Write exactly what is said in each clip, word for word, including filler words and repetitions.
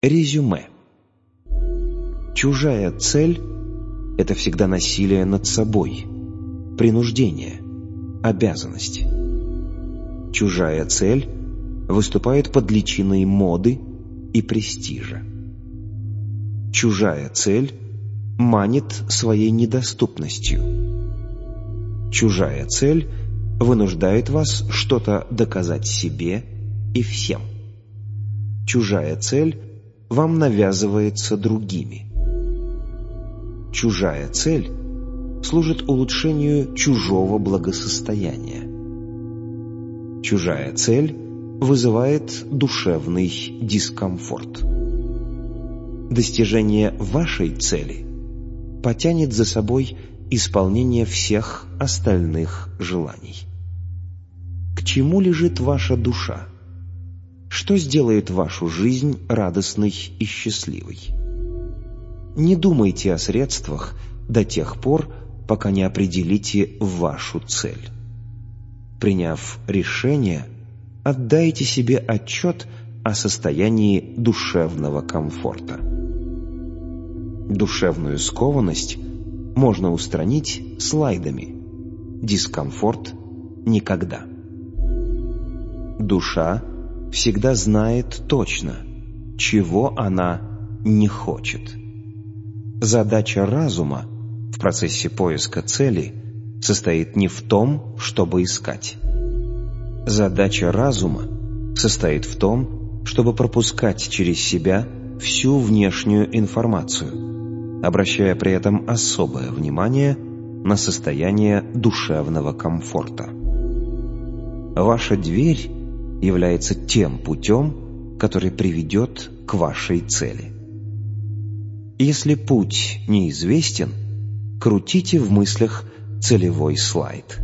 Резюме. Чужая цель – это всегда насилие над собой, принуждение, обязанность. Чужая цель выступает под личиной моды и престижа. Чужая цель манит своей недоступностью. Чужая цель вынуждает вас что-то доказать себе и всем. Чужая цель вам навязывается другими. Чужая цель служит улучшению чужого благосостояния. Чужая цель вызывает душевный дискомфорт. Достижение вашей цели потянет за собой исполнение всех остальных желаний. К чему лежит ваша душа? Что сделает вашу жизнь радостной и счастливой? Не думайте о средствах до тех пор, пока не определите вашу цель. Приняв решение, отдайте себе отчет о состоянии душевного комфорта. Душевную скованность можно устранить слайдами. Дискомфорт – никогда. Душа всегда знает точно, чего она не хочет. Задача разума в процессе поиска цели состоит не в том, чтобы искать. Задача разума состоит в том, чтобы пропускать через себя всю внешнюю информацию, обращая при этом особое внимание на состояние душевного комфорта. Ваша дверь является тем путем, который приведет к вашей цели. Если путь неизвестен, крутите в мыслях целевой слайд.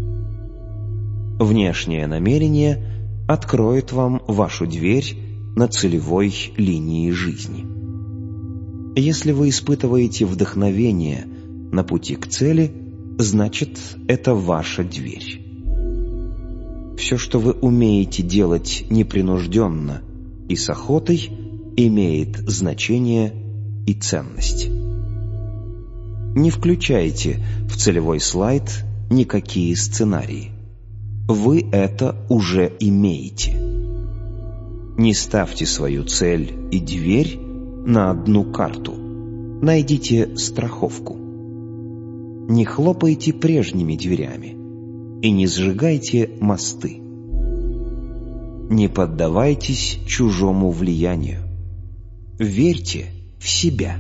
Внешнее намерение откроет вам вашу дверь на целевой линии жизни. Если вы испытываете вдохновение на пути к цели, значит, это ваша дверь. Все, что вы умеете делать непринужденно и с охотой, имеет значение и ценность. Не включайте в целевой слайд никакие сценарии. Вы это уже имеете. Не ставьте свою цель и дверь на одну карту. Найдите страховку. Не хлопайте прежними дверями и не сжигайте мосты. Не поддавайтесь чужому влиянию. Верьте в себя.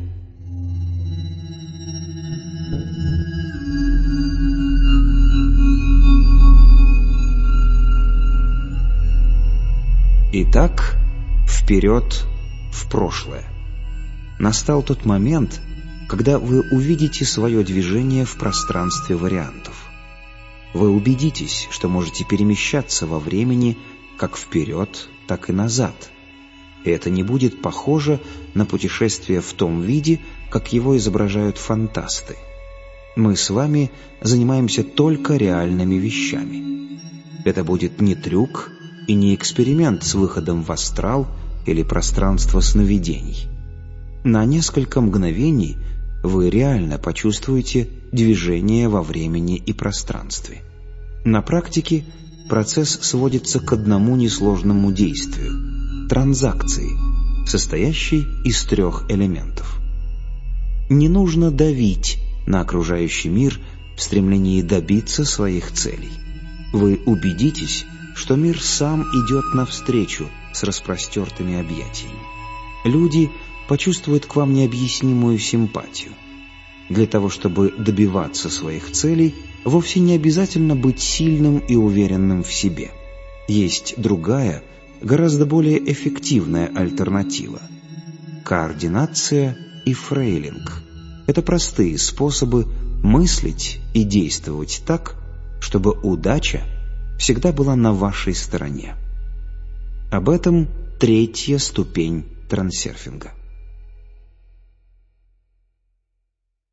Итак, вперед в прошлое. Настал тот момент, когда вы увидите свое движение в пространстве вариантов. Вы убедитесь, что можете перемещаться во времени как вперед, так и назад. И это не будет похоже на путешествие в том виде, как его изображают фантасты. Мы с вами занимаемся только реальными вещами. Это будет не трюк и не эксперимент с выходом в астрал или пространство сновидений. На несколько мгновений вы реально почувствуете движение во времени и пространстве. На практике процесс сводится к одному несложному действию – транзакции, состоящей из трех элементов. Не нужно давить на окружающий мир в стремлении добиться своих целей. Вы убедитесь, что мир сам идет навстречу с распростертыми объятиями. Люди почувствуют к вам необъяснимую симпатию. Для того, чтобы добиваться своих целей, вовсе не обязательно быть сильным и уверенным в себе. Есть другая, гораздо более эффективная альтернатива – координация и фрейлинг. Это простые способы мыслить и действовать так, чтобы удача всегда была на вашей стороне. Об этом третья ступень трансерфинга.